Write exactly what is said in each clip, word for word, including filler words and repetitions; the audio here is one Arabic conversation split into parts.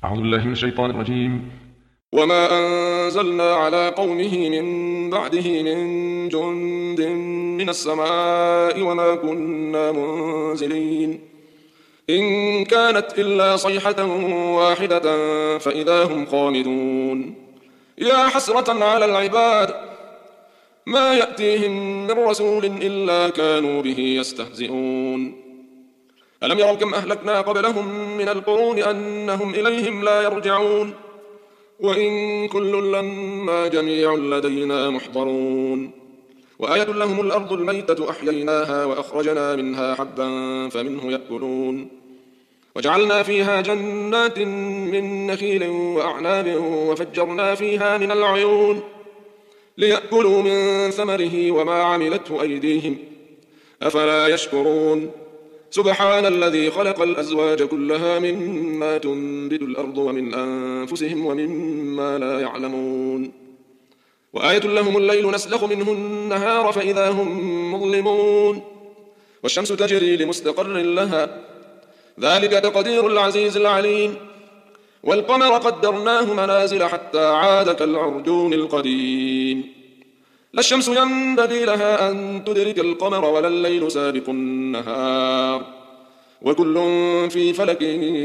أعوذ بالله من الشيطان الرجيم. وما أنزلنا على قومه من بعده من جند من السماء وما كنا منزلين إن كانت إلا صيحة واحدة فإذا هم خامدون. يا حسرة على العباد ما يأتيهم من رسول إلا كانوا به يستهزئون. ألم يروا كم أهلكنا قبلهم من القرون أنهم إليهم لا يرجعون وإن كل لما جميع لدينا محضرون. وآية لهم الأرض الميتة أحييناها وأخرجنا منها حبا فمنه يأكلون وجعلنا فيها جنات من نخيل وأعناب وفجرنا فيها من العيون ليأكلوا من ثمره وما عملته أيديهم أفلا يشكرون. سبحان الذي خلق الأزواج كلها مما تنبت الأرض ومن أنفسهم ومما لا يعلمون. وآية لهم الليل نسلخ منه النهار فإذا هم مظلمون والشمس تجري لمستقر لها ذلك تقدير العزيز العليم. والقمر قدرناه منازل حتى عاد كالعرجون القديم. لا الشمس ينبغي لها أن تدرك القمر ولا الليل سابق النهار وكل في فلك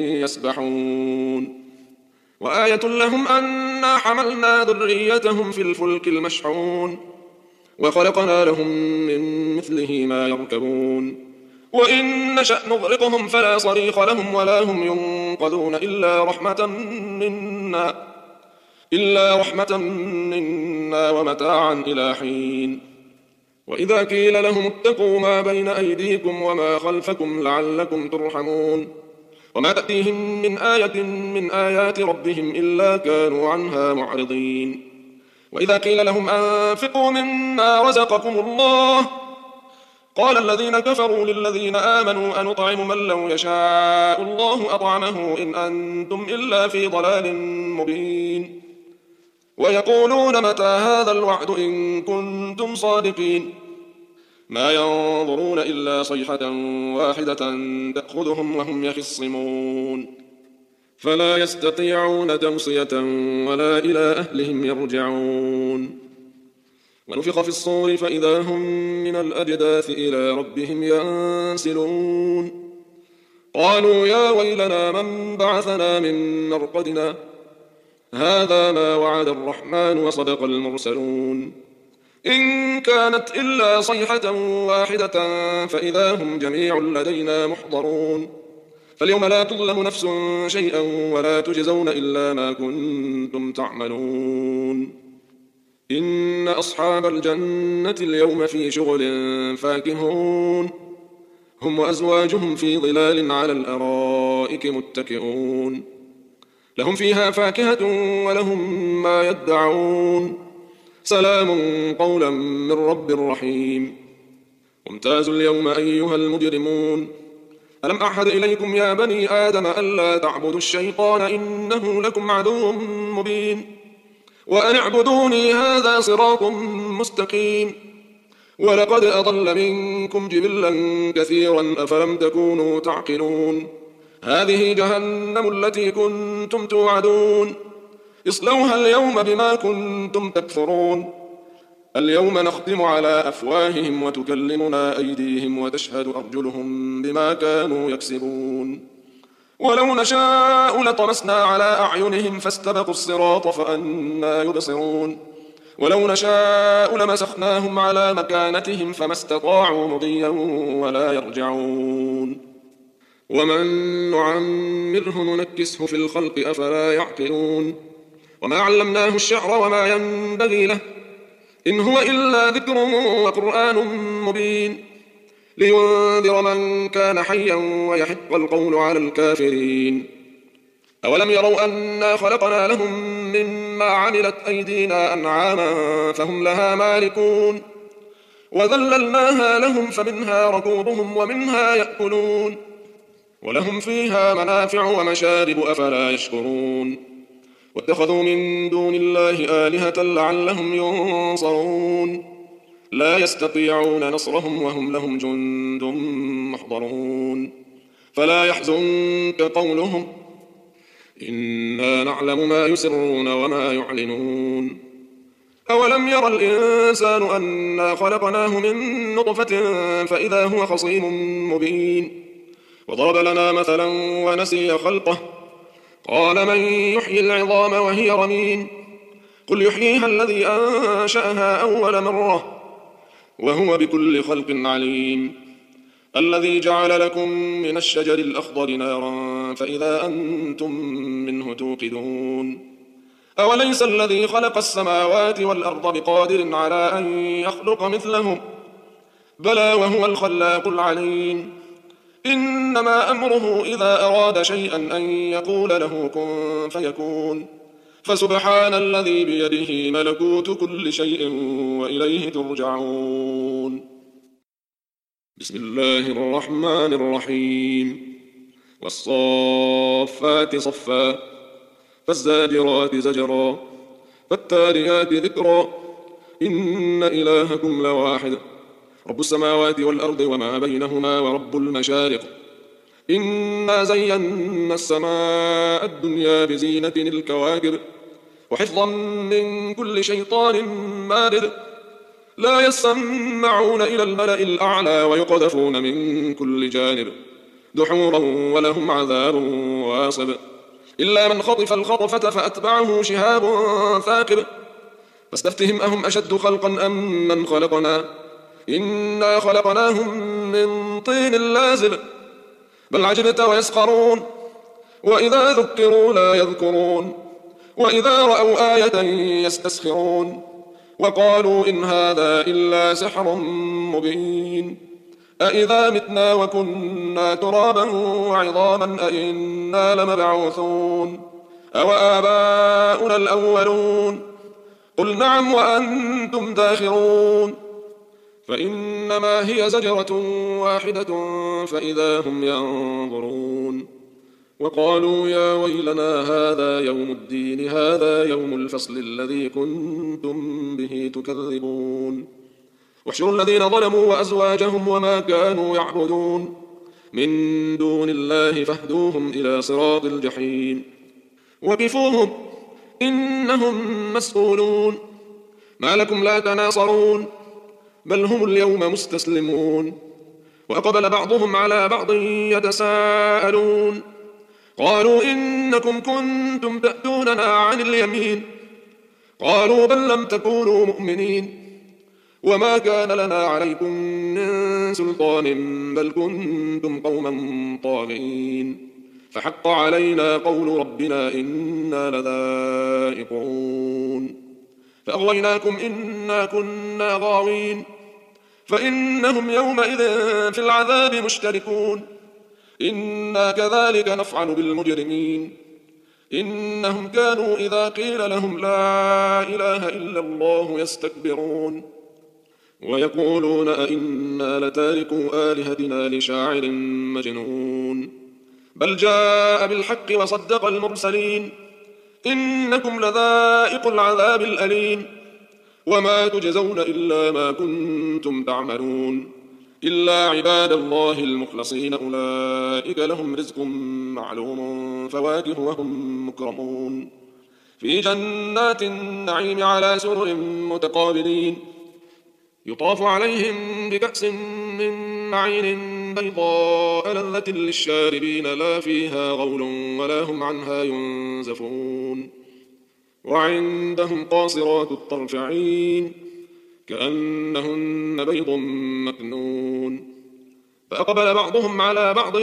يسبحون. وآية لهم أنا حملنا ذريتهم في الفلك المشحون وخلقنا لهم من مثله ما يركبون وإن نشأ نغرقهم فلا صريخ لهم ولا هم ينقذون إلا رحمة منا إلا رحمة منا ومتاعا إلى حين. وإذا قيل لهم اتقوا ما بين أيديكم وما خلفكم لعلكم ترحمون وما تأتيهم من آية من آيات ربهم إلا كانوا عنها معرضين. وإذا قيل لهم أنفقوا مما رزقكم الله قال الذين كفروا للذين آمنوا أنطعم من لو يشاء الله أطعمه إن أنتم إلا في ضلال مبين. ويقولون متى هذا الوعد إن كنتم صادقين ما ينظرون إلا صيحة واحدة تأخذهم وهم يخصمون فلا يستطيعون توصية ولا إلى أهلهم يرجعون. ونفخ في الصور فإذا هم من الأجداث إلى ربهم ينسلون قالوا يا ويلنا من بعثنا من مرقدنا هذا ما وعد الرحمن وصدق المرسلون إن كانت إلا صيحة واحدة فإذا هم جميع لدينا محضرون. فاليوم لا تظلم نفس شيئا ولا تجزون إلا ما كنتم تعملون. إن أصحاب الجنة اليوم في شغل فاكهون هم وأزواجهم في ظلال على الأرائك متكئون لهم فيها فاكهة ولهم ما يدعون سلام قولا من رب رحيم. وامتازوا اليوم أيها المجرمون ألم أعهد إليكم يا بني آدم ألا تعبدوا الشيطان إنه لكم عدو مبين وأن اعبدوني هذا صراط مستقيم. ولقد أضل منكم جبلا كثيرا أفلم تكونوا تعقلون هذه جهنم التي كنتم توعدون اصلوها اليوم بما كنتم تكفرون. اليوم نختم على أفواههم وتكلمنا أيديهم وتشهد أرجلهم بما كانوا يكسبون. ولو نشاء لطمسنا على أعينهم فاستبقوا الصراط فأنى يبصرون ولو نشاء لمسخناهم على مكانتهم فما استطاعوا مضيا ولا يرجعون. ومن نعمره ننكسه في الخلق أفلا يعقلون. وما علمناه الشعر وما ينبغي له إن هو إلا ذكر وقرآن مبين لينذر من كان حيا ويحق القول على الكافرين. أولم يروا أنا خلقنا لهم مما عملت أيدينا أنعاما فهم لها مالكون وذللناها لهم فمنها ركوبهم ومنها يأكلون ولهم فيها منافع ومشارب أفلا يشكرون. واتخذوا من دون الله آلهة لعلهم ينصرون لا يستطيعون نصرهم وهم لهم جند محضرون. فلا يحزنك قولهم إنا نعلم ما يسرون وما يعلنون أولم ير الإنسان أنا خلقناه من نطفة فإذا هو خصيم مبين وضرب لنا مثلا ونسي خلقه قال من يحيي العظام وهي رميم قل يحييها الذي أنشأها أول مرة وهو بكل خلق عليم الذي جعل لكم من الشجر الأخضر نارا فإذا أنتم منه توقدون أوليس الذي خلق السماوات والأرض بقادر على أن يخلق مثلهم بلى وهو الخلاق العليم إنما أمره إذا أراد شيئا أن يقول له كن فيكون فسبحان الذي بيده ملكوت كل شيء وإليه ترجعون بسم الله الرحمن الرحيم والصافات صفا فالزاجرات زجرا فالتاليات ذكرا إن إلهكم لواحد رب السماوات والأرض وما بينهما ورب المشارق إنا زينا السماء الدنيا بزينة الكواكب وحفظا من كل شيطان مارد لا يسمعون إلى الملأ الأعلى ويقذفون من كل جانب دحورا ولهم عذاب واصب إلا من خطف الخطفة فأتبعه شهاب ثاقب فاستفتهم أهم أشد خلقا أم من خلقنا إنا خلقناهم من طين لازب بل عجبت ويسخرون وإذا ذكروا لا يذكرون وإذا رأوا آية يستسخرون وقالوا إن هذا إلا سحر مبين أإذا متنا وكنا ترابا وعظاما أإنا لمبعوثون أو آباؤنا الأولون قل نعم وأنتم داخرون فإنما هي زجرة واحدة فإذا هم ينظرون وقالوا يا ويلنا هذا يوم الدين هذا يوم الفصل الذي كنتم به تكذبون واحشروا الذين ظلموا وأزواجهم وما كانوا يعبدون من دون الله فاهدوهم إلى صراط الجحيم وقفوهم إنهم مسؤولون ما لكم لا تناصرون بل هم اليوم مستسلمون وأقبل بعضهم على بعض يتساءلون قالوا إنكم كنتم تأتوننا عن اليمين قالوا بل لم تكونوا مؤمنين وما كان لنا عليكم من سلطان بل كنتم قوما طاغين فحق علينا قول ربنا إنا لذائقون فأغويناكم إنا كنا غاوين فإنهم يومئذ في العذاب مشتركون إنا كذلك نفعل بالمجرمين إنهم كانوا إذا قيل لهم لا إله إلا الله يستكبرون ويقولون أئنا لتاركوا آلهتنا لشاعر مجنون بل جاء بالحق وصدق المرسلين إنكم لذائق العذاب الأليم وما تجزون إلا ما كنتم تعملون إلا عباد الله المخلصين أولئك لهم رزق معلوم فواكه وهم مكرمون في جنات النعيم على سرر متقابلين يطاف عليهم بكأس من معين بيضاء لذة للشاربين لا فيها غول ولا هم عنها ينزفون وعندهم قاصرات الطرف عين كأنهن بيض مكنون فأقبل بعضهم على بعض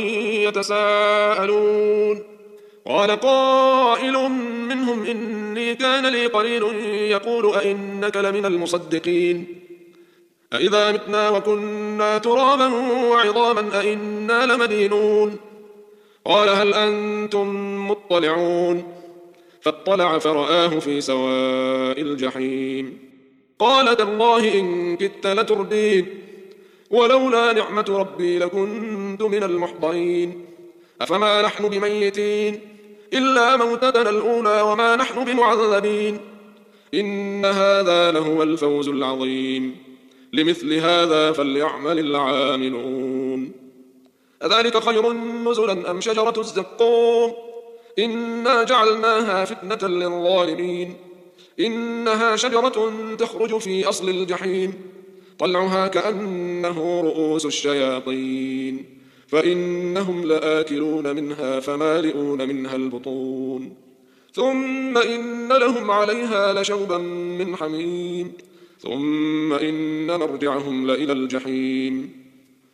يتساءلون قال قائل منهم إني كان لي قرين يقول أئنك لمن المصدقين أئذا متنا وكنا ترابا وعظاما أئنا لمدينون قال هل أنتم مطلعون فاطلع فرآه في سواء الجحيم قال تالله إن كدت لتردين ولولا نعمة ربي لكنت من المحضرين أفما نحن بميتين إلا موتتنا الأولى وما نحن بمعذبين إن هذا لهو الفوز العظيم لمثل هذا فليعمل العاملون أذلك خير نزلا أم شجرة الزقوم إنا جعلناها فتنة للظالمين إنها شجرة تخرج في أصل الجحيم طلعها كأنه رؤوس الشياطين فإنهم لآكلون منها فمالئون منها البطون ثم إن لهم عليها لشوبا من حميم ثم إن مرجعهم لإلى الجحيم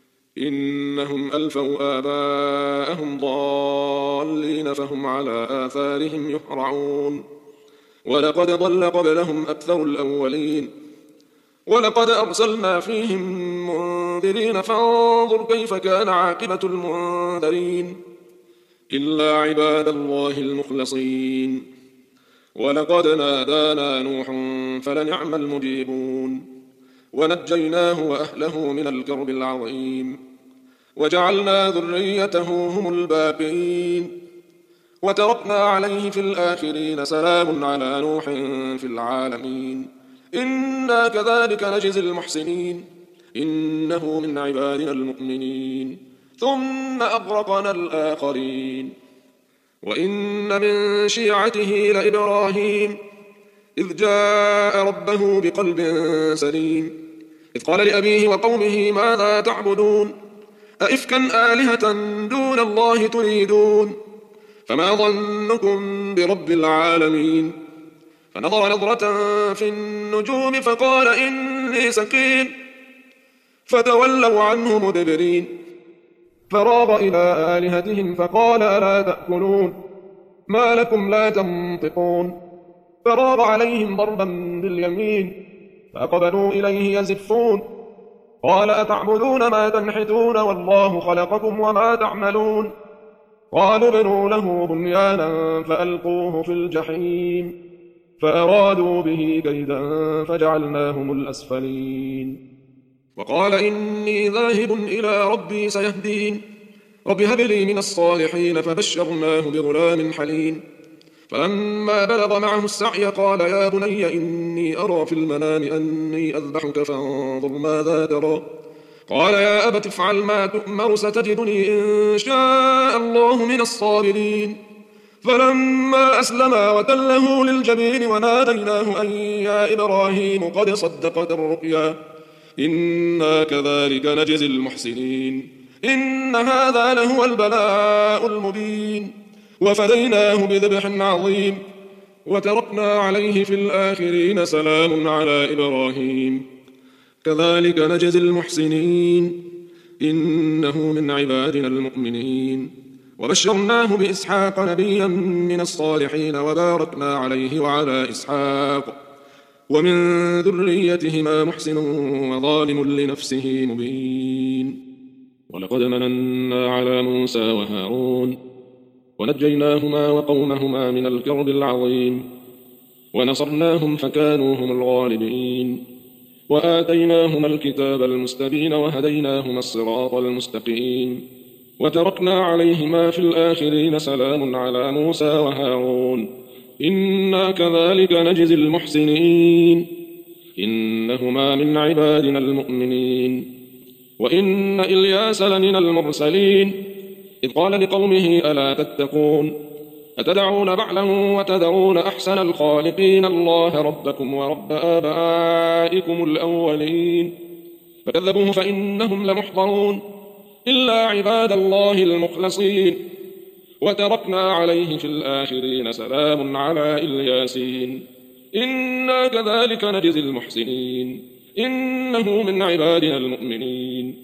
إنهم ألفوا آباءهم ضالين فهم على آثارهم يهرعون ولقد ضل قبلهم أكثر الأولين ولقد أرسلنا فيهم منذرين فانظر كيف كان عاقبة المنذرين إلا عباد الله المخلصين ولقد نادانا نوح فلنعم المجيبون ونجيناه وأهله من الكرب العظيم وجعلنا ذريته هم الباقين وتركنا عليه في الآخرين سلام على نوح في العالمين إنا كذلك نجزي المحسنين إنه من عبادنا المؤمنين ثم أغرقنا الآخرين وإن من شيعته لإبراهيم إذ جاء ربه بقلب سليم إذ قال لأبيه وقومه ماذا تعبدون أئفكا آلهة دون الله تريدون فما ظنكم برب العالمين فنظر نظرة في النجوم فقال إني سقيم فتولوا عنه مدبرين فراغ إلى آلهتهم فقال ألا تأكلون ما لكم لا تنطقون فراغ عليهم ضربا باليمين فأقبلوا إليه يزفون قال أتعبدون ما تنحتون والله خلقكم وما تعملون قالوا ابنوا له بنيانا فألقوه في الجحيم فأرادوا به كيدا فجعلناهم الأسفلين وقال إني ذاهب إلى ربي سيهدين رب هب لي من الصالحين فبشرناه بغلام حليم فلما بلغ معه السعي قال يا بني إني أرى في المنام أني أذبحك فانظر ماذا ترى قال يا أبت افعل ما تؤمر ستجدني إن شاء الله من الصابرين فلما أسلما وتله للجبين وناديناه أن يا إبراهيم قد صدقت الرؤيا إنا كذلك نجزي المحسنين إن هذا لهو البلاء المبين وفديناه بذبح عظيم وتركنا عليه في الآخرين سلام على إبراهيم كذلك نجزي المحسنين إنه من عبادنا المؤمنين وبشرناه بإسحاق نبيا من الصالحين وباركنا عليه وعلى إسحاق ومن ذريتهما محسن وظالم لنفسه مبين ولقد مننا على موسى وهارون ونجيناهما وقومهما من الكرب العظيم ونصرناهم فكانوا هم الغالبين وآتيناهما الكتاب المستبين وهديناهما الصراط المستقيم وتركنا عليهما في الآخرين سلام على موسى وهارون إنا كذلك نجزي المحسنين إنهما من عبادنا المؤمنين وإن إلياس لمن المرسلين إذ قال لقومه ألا تتقون أتدعون بعلا وتذرون أحسن الخالقين الله ربكم ورب آبائكم الأولين فكذبوه فإنهم لمحضرون إلا عباد الله المخلصين وتركنا عليه في الآخرين سلام على إلياسين إنا كذلك نجزي المحسنين إنه من عبادنا المؤمنين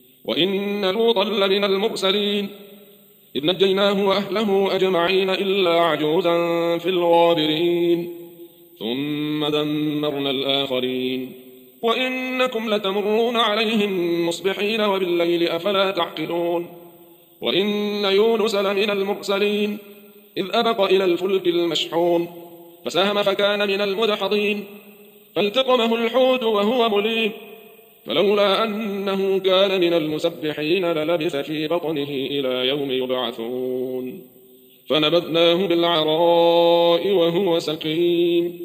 وإن لوطا لمن المرسلين إذ نجيناه وأهله أجمعين إلا عجوزا في الغابرين ثم دمرنا الآخرين وإنكم لتمرون عليهم مصبحين وبالليل أفلا تعقلون وإن يونس لمن المرسلين إذ أبق إلى الفلك المشحون فساهم فكان من المدحضين فالتقمه الحوت وهو مليم فلولا أنه كان من المسبحين للبث في بطنه إلى يوم يبعثون فنبذناه بالعراء وهو سقيم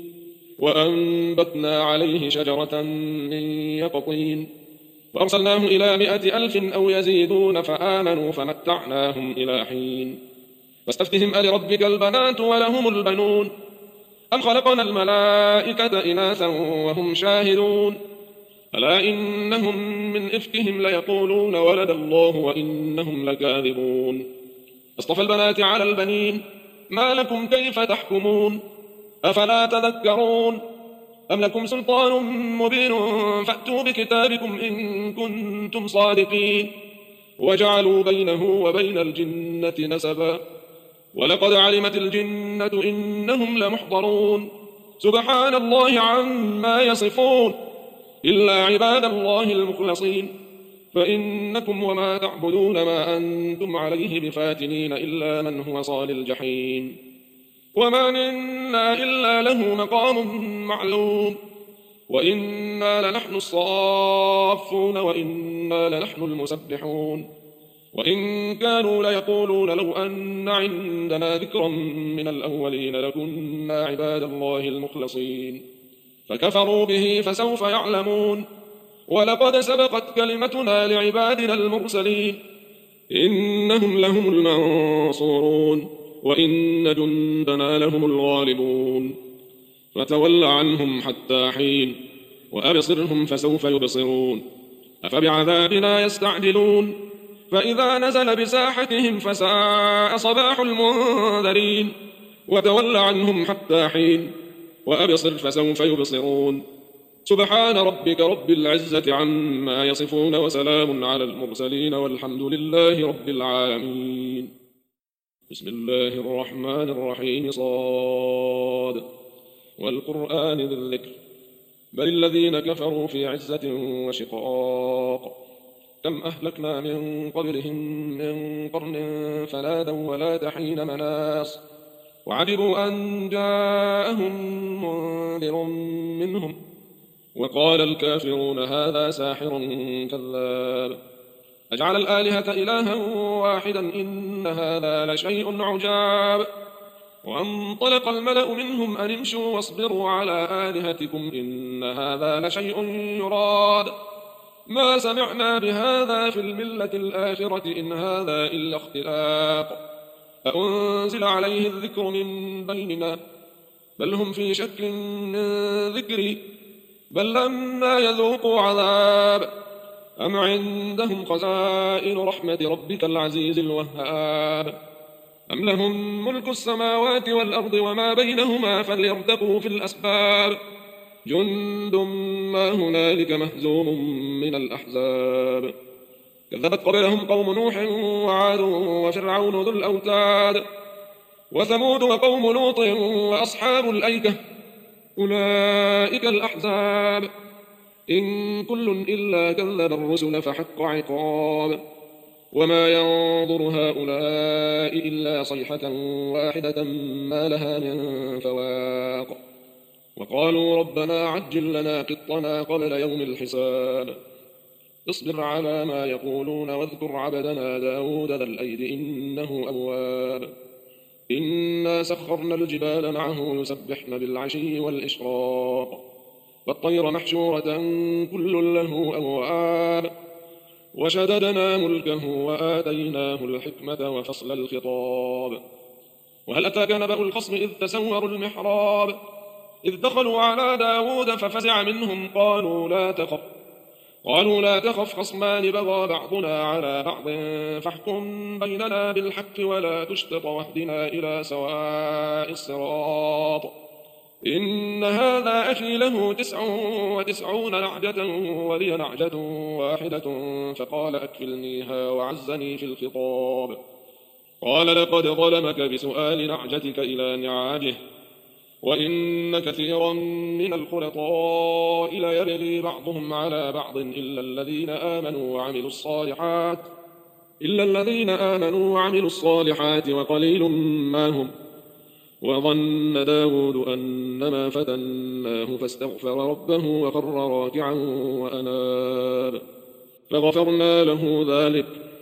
وأنبتنا عليه شجرة من يقطين وأرسلناه إلى مائة ألف أو يزيدون فآمنوا فمتعناهم إلى حين فاستفتهم ألربك البنات ولهم البنون أم خلقنا الملائكة إناثا وهم شاهدون ألا إنهم من إفكهم ليقولون ولد الله وإنهم لكاذبون أصطفى البنات على البنين ما لكم كيف تحكمون أفلا تذكرون أم لكم سلطان مبين فأتوا بكتابكم إن كنتم صادقين وجعلوا بينه وبين الجنة نسبا ولقد علمت الجنة إنهم لمحضرون سبحان الله عما يصفون إلا عباد الله المخلصين فإنكم وما تعبدون ما أنتم عليه بفاتنين إلا من هو صال الجحيم وما منا إلا له مقام معلوم وإنا لنحن الصافون وإنا لنحن المسبحون وإن كانوا ليقولون لو أن عندنا ذكرا من الأولين لكنا عباد الله المخلصين فكفروا به فسوف يعلمون ولقد سبقت كلمتنا لعبادنا المرسلين إنهم لهم المنصورون وإن جندنا لهم الغالبون فتول عنهم حتى حين وأبصرهم فسوف يبصرون أفبعذابنا يستعجلون فإذا نزل بساحتهم فساء صباح المنذرين وتول عنهم حتى حين وأبصر فسوف يبصرون سبحان ربك رب العزة عما يصفون وسلام على المرسلين والحمد لله رب العالمين بسم الله الرحمن الرحيم صاد والقرآن ذي الذكر بل الذين كفروا في عزة وشقاق كم أهلكنا من قبلهم من قرن فنادوا ولا حين مناص وعجبوا أن جاءهم منذر منهم وقال الكافرون هذا ساحر كذاب أجعل الآلهة إلها واحدا إن هذا لشيء عجاب وانطلق الملأ منهم أن امشوا واصبروا على آلهتكم إن هذا لشيء يراد ما سمعنا بهذا في الملة الآخرة إن هذا إلا اختلاق أأنزل عليه الذكر من بيننا بل هم في شك من ذكري بل لما يذوقوا عذاب أم عندهم خزائن رحمة ربك العزيز الوهاب أم لهم ملك السماوات والأرض وما بينهما فليرتقوا في الأسباب جند ما هنالك مهزوم من الأحزاب كذبت قبلهم قوم نوح وعاد وفرعون ذو الأوتاد وثمود وقوم لوط وأصحاب الأيكة أولئك الأحزاب إن كل إلا كذب الرسل فحق عقاب وما ينظر هؤلاء إلا صيحة واحدة ما لها من فواق وقالوا ربنا عجل لنا قطنا قبل يوم الحساب اصبر على ما يقولون واذكر عبدنا داود ذا الأيد إنه أواب إنا سخرنا الجبال معه يسبحن بالعشي والإشراق والطير محشورة كل له أواب وشددنا ملكه وآتيناه الحكمة وفصل الخطاب وهل أتاك نبأ الخصم إذ تسوروا المحراب إذ دخلوا على داود ففزع منهم قالوا لا تخف قالوا لا تخف خصمان بغى بعضنا على بعض فاحكم بيننا بالحق ولا تشطط واهدنا إلى سواء الصراط إن هذا أخي له تسع وتسعون نعجة ولي نعجة واحدة فقال أكفلنيها وعزني في الخطاب قال لقد ظلمك بسؤال نعجتك إلى نعاجه وإن كثيرا من الخلطاء ليبغي بعضهم على بعض إلا الذين آمنوا وعملوا الصالحات إلا الذين آمنوا وعملوا الصالحات وقليل ما هم وظن داود أنما فتناه فاستغفر ربه وخر راكعا وأناب فغفرنا له ذلك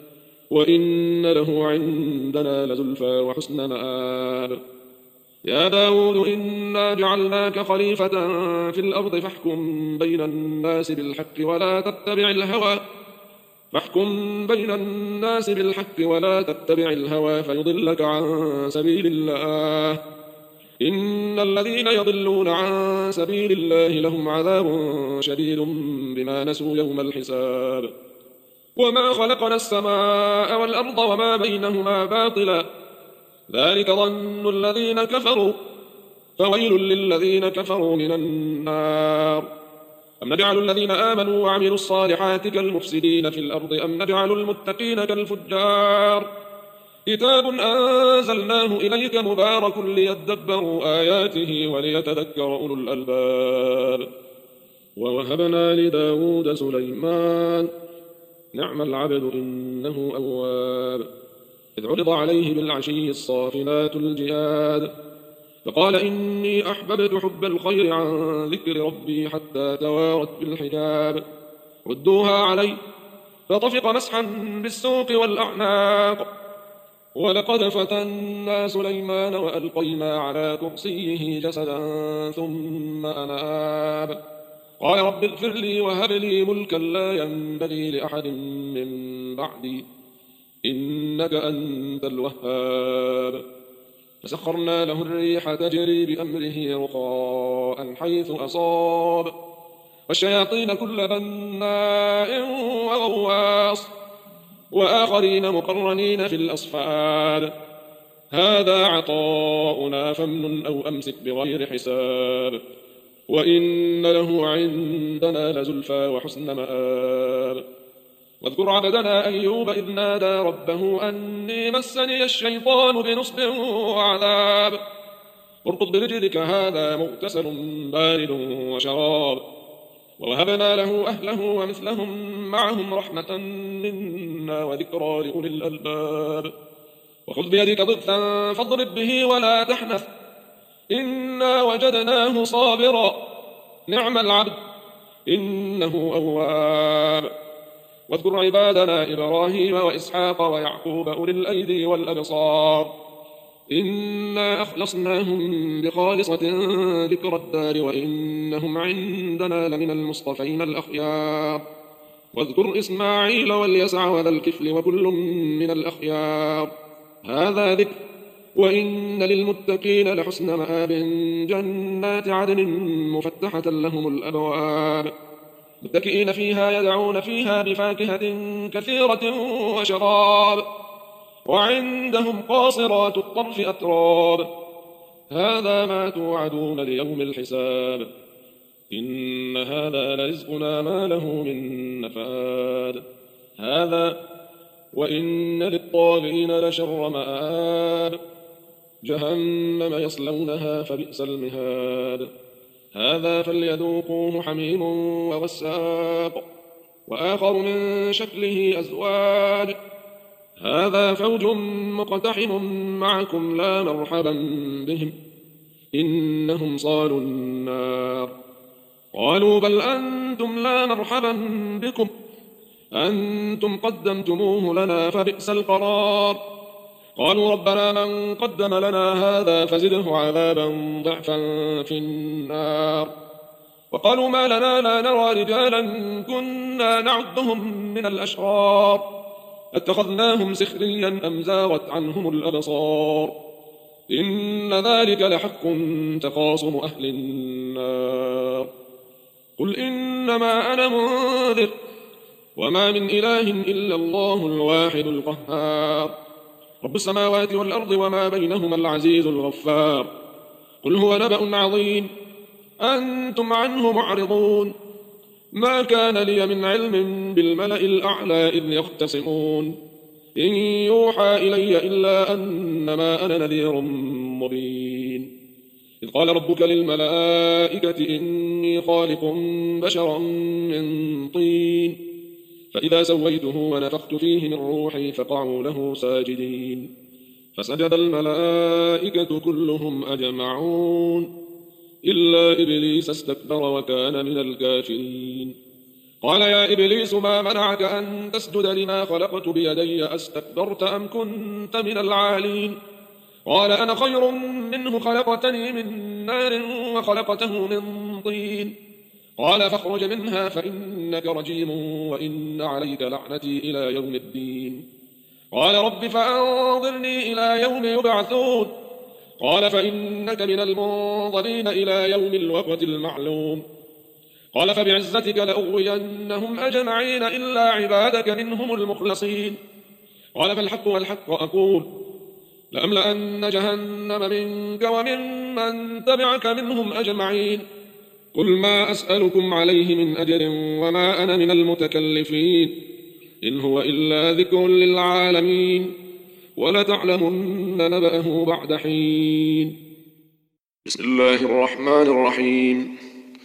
وإن له عندنا لزلفى وحسن مآب يا داود إنا جعلناك خليفة في الأرض فاحكم بين الناس بالحق ولا تتبع الهوى فاحكم بين الناس بالحق ولا تتبع الهوى فيضلك عن سبيل الله إن الذين يضلون عن سبيل الله لهم عذاب شديد بما نسوا يوم الحساب وما خلقنا السماء والأرض وما بينهما باطلا ذلك ظن الذين كفروا فويل للذين كفروا من النار أم نجعل الذين آمنوا وعملوا الصالحات كالمفسدين في الأرض أم نجعل المتقين كالفجار كتاب أنزلناه إليك مبارك ليدبروا آياته وليتذكر أولو الألباب ووهبنا لداود سليمان نعم العبد إنه أواب إذ عرض عليه بالعشي الصافنات الجياد فقال إني أحببت حب الخير عن ذكر ربي حتى توارت بالحجاب ردوها علي فطفق مسحا بالسوق والأعناق ولقد فتنا سليمان وألقينا على كرسيه جسدا ثم أناب قال رب اغفر لي وهب لي ملكا لا ينبغي لأحد من بعدي إنك أنت الوهاب فسخرنا له الريح تجري بأمره رخاء حيث أصاب والشياطين كل بناء وغواص وآخرين مقرنين في الأصفاد هذا عطاؤنا فامنن أو أمسك بغير حساب وإن له عندنا لزلفى وحسن مآب واذكر عبدنا أيوب إذ نادى ربه أني مسني الشيطان بنصب وعذاب اركض برجلك هذا مغتسل بارد وشراب ووهبنا له أهله ومثلهم معهم رحمة منا وذكرى لأولي الألباب وخذ بيدك ضغثا فاضرب به ولا تحنث إنا وجدناه صابرا نعم العبد إنه أواب واذكر عبادنا إبراهيم وإسحاق ويعقوب أولي الأيدي والأبصار إنا أخلصناهم بخالصة ذكر الدار وإنهم عندنا لمن المصطفين الأخيار واذكر إسماعيل واليسع وذا الكفل وكل من الأخيار هذا ذكر وإن للمتقين لحسن مآب جنات عدن مفتحة لهم الأبواب متكئين فيها يدعون فيها بفاكهة كثيرة وشراب وعندهم قاصرات الطرف أتراب هذا ما توعدون ليوم الحساب إن هذا لرزقنا ما له من نفاد هذا وإن للطاغين لشر مآب جهنم يصلونها فبئس المهاد هذا فليذوقوه حميم وغساق وآخر من شكله أزواج هذا فوج مقتحم معكم لا مرحبا بهم إنهم صالوا النار قالوا بل أنتم لا مرحبا بكم أنتم قدمتموه لنا فبئس القرار قالوا ربنا من قدم لنا هذا فزده عذابا ضعفا في النار وقالوا ما لنا لا نرى رجالا كنا نعدهم من الأشرار اتخذناهم سخريا أم زاغت عنهم الأبصار إن ذلك لحق تخاصم أهل النار قل إنما أنا منذر وما من إله إلا الله الواحد القهار رب السماوات والأرض وما بينهما العزيز الغفار قل هو نبأ عظيم أنتم عنه معرضون ما كان لي من علم بالملأ الأعلى إذ يختصمون إن يوحى إلي إلا أنما أنا نذير مبين إذ قال ربك للملائكة إني خالق بشرا من طين فإذا سويته ونفخت فيه من روحي فقعوا له ساجدين فسجد الملائكة كلهم أجمعون إلا إبليس استكبر وكان من الكافرين قال يا إبليس ما منعك أن تسجد لما خلقت بيدي أستكبرت أم كنت من العالين قال أنا خير منه خلقتني من نار وخلقته من طين قال فاخرج منها فإنك رجيم وإن عليك لعنتي إلى يوم الدين. قال رب فأنظرني إلى يوم يبعثون. قال فإنك من المنظرين إلى يوم الوقت المعلوم. قال فبعزتك لأغوينهم أجمعين إلا عبادك منهم المخلصين. قال فالحق والحق أقول لأملأن جهنم منك وممن تبعك منهم أجمعين. قل ما أسألكم عليه من أجر وما أنا من المتكلفين إن هو إلا ذكر للعالمين ولتعلمن نبأه بعد حين. بسم الله الرحمن الرحيم.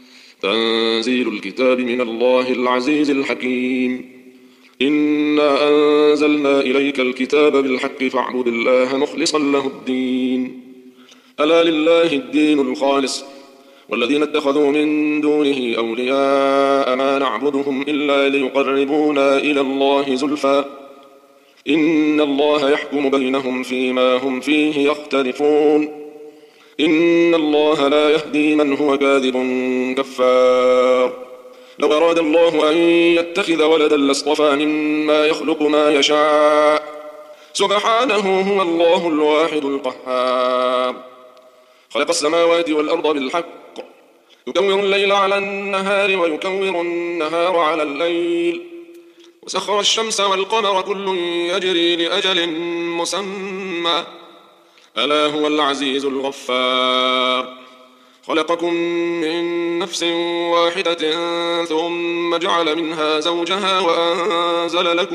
تنزيل الكتاب من الله العزيز الحكيم. إنا أنزلنا إليك الكتاب بالحق فاعبد الله مخلصا له الدين. ألا لله الدين الخالص والذين اتخذوا من دونه أولياء ما نعبدهم إلا ليقربونا إلى الله زلفى إن الله يحكم بينهم فيما هم فيه يختلفون إن الله لا يهدي من هو كاذب كفار. لو أراد الله أن يتخذ ولدا لاصطفى مما يخلق ما يشاء سبحانه هو الله الواحد القهار. خلق السماوات والأرض بالحق يكور الليل على النهار ويكور النهار على الليل وسخر الشمس والقمر كل يجري لأجل مسمى ألا هو العزيز الغفار. خلقكم من نفس واحدة ثم جعل منها زوجها وأنزل لكم,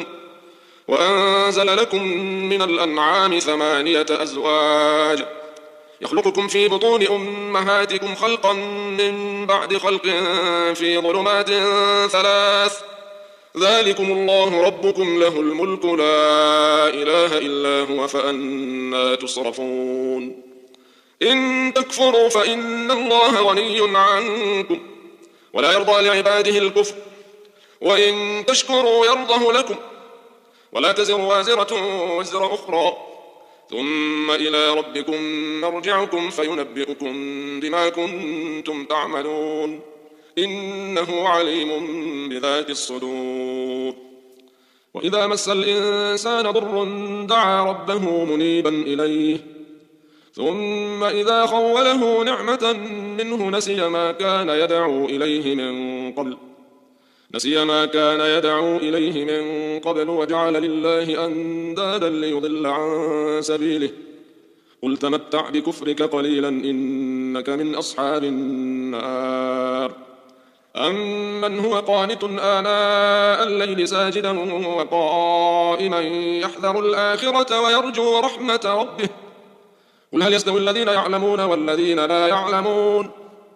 وأنزل لكم من الأنعام ثمانية أزواج يخلقكم في بطون أمهاتكم خلقا من بعد خلق في ظلمات ثلاث ذلكم الله ربكم له الملك لا إله إلا هو فأنا تصرفون. إن تكفروا فإن الله غني عنكم ولا يرضى لعباده الكفر وإن تشكروا يرضه لكم ولا تزر وازرة وزر أخرى ثم إلى ربكم مرجعكم فينبئكم بما كنتم تعملون إنه عليم بذات الصدور. وإذا مس الإنسان ضر دعا ربه منيبا إليه ثم إذا خوله نعمة منه نسي ما كان يدعو إليه من قبل نسي ما كان يدعو إليه من قبل وجعل لله أندادا ليضل عن سبيله قل تمتع بكفرك قليلا إنك من أصحاب النار. أمن هو قانت آناء الليل ساجدا وقائما يحذر الآخرة ويرجو رحمة ربه قل هل يستوي الذين يعلمون والذين لا يعلمون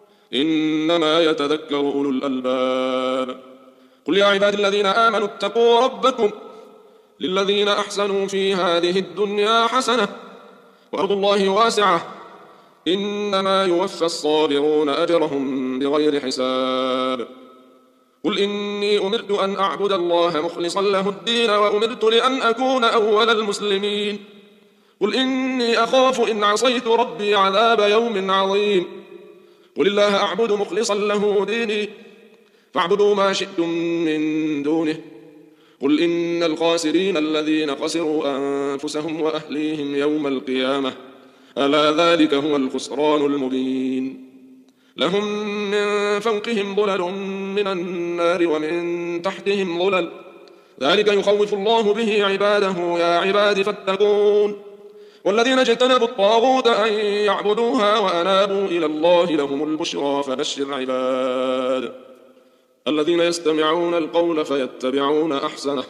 إنما يتذكر أولو الألباب. قل يا عبادي الذين آمنوا اتقوا ربكم للذين أحسنوا في هذه الدنيا حسنة وأرض الله واسعة إنما يوفى الصابرون أجرهم بغير حساب. قل إني أمرت أن أعبد الله مخلصا له الدين وأمرت لأن أكون أول المسلمين. قل إني أخاف إن عصيت ربي عذاب يوم عظيم. قل الله أعبد مخلصا له ديني فاعبدوا ما شئتم من دونه. قل إن الخاسرين الذين خسروا أنفسهم وأهليهم يوم القيامة ألا ذلك هو الخسران المبين. لهم من فوقهم ظلل من النار ومن تحتهم ظلل ذلك يخوف الله به عباده يا عباد فاتقون. والذين اجتنبوا الطاغوت أن يعبدوها وأنابوا إلى الله لهم البشرى فبشر عباد الذين يستمعون القول فيتبعون أحسنه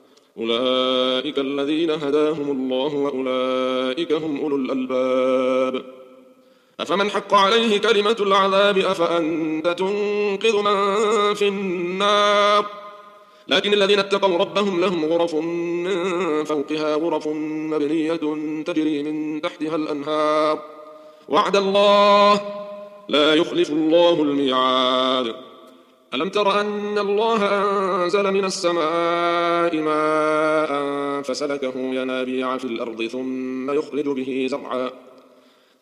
أولئك الذين هداهم الله وأولئك هم أولو الألباب. أفمن حق عليه كلمة العذاب أفأنت تنقذ من في النار. لكن الذين اتقوا ربهم لهم غرف من فوقها غرف مبنية تجري من تحتها الأنهار وعد الله لا يخلف الله الميعاد. ألم تر أن الله أنزل من السماء ماء فسلكه ينابيع في الأرض ثم يخرج به زرعا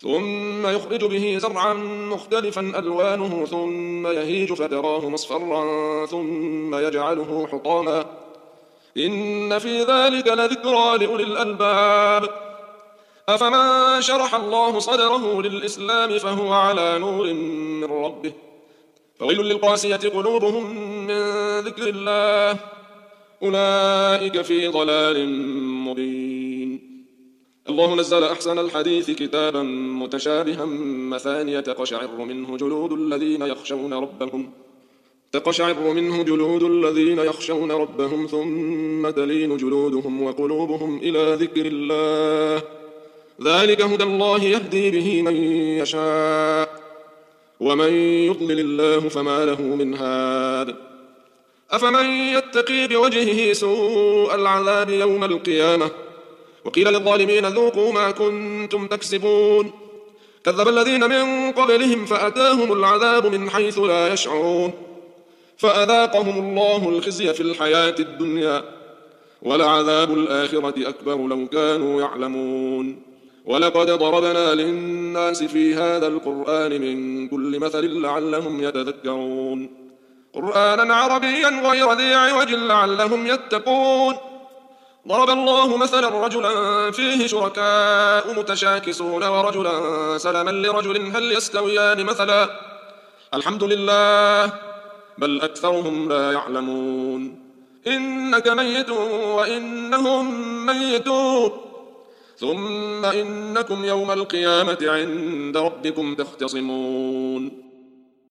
ثم يخرج به زرعا مختلفا ألوانه ثم يهيج فتراه مصفرا ثم يجعله حطاما إن في ذلك لذكرى لأولي الألباب أفمن شرح الله صدره للإسلام فهو على نور من ربه فويل للقاسية قلوبهم من ذكر الله أولئك في ضلال مبين. الله نزل أحسن الحديث كتابا متشابها مثانية تقشعر منه جلود الذين يخشون ربهم تقشعر منه جلود الذين يخشون ربهم ثم تلين جلودهم وقلوبهم إلى ذكر الله ذلك هدى الله يهدي به من يشاء ومن يضلل الله فما له من هاد أفمن يتقي بوجهه سوء العذاب يوم القيامة وقيل للظالمين ذوقوا ما كنتم تكسبون كذب الذين من قبلهم فأتاهم العذاب من حيث لا يشعرون فأذاقهم الله الخزي في الحياة الدنيا ولعذاب الآخرة أكبر لو كانوا يعلمون ولقد ضربنا للناس في هذا القرآن من كل مثل لعلهم يتذكرون قرآنا عربيا غير ذي عوج لعلهم يتقون ضرب الله مثلا رجلا فيه شركاء متشاكسون ورجلا سلما لرجل هل يستويان مثلا الحمد لله بل أكثرهم لا يعلمون إنك ميت وإنهم ميتون ثم إنكم يوم القيامة عند ربكم تختصمون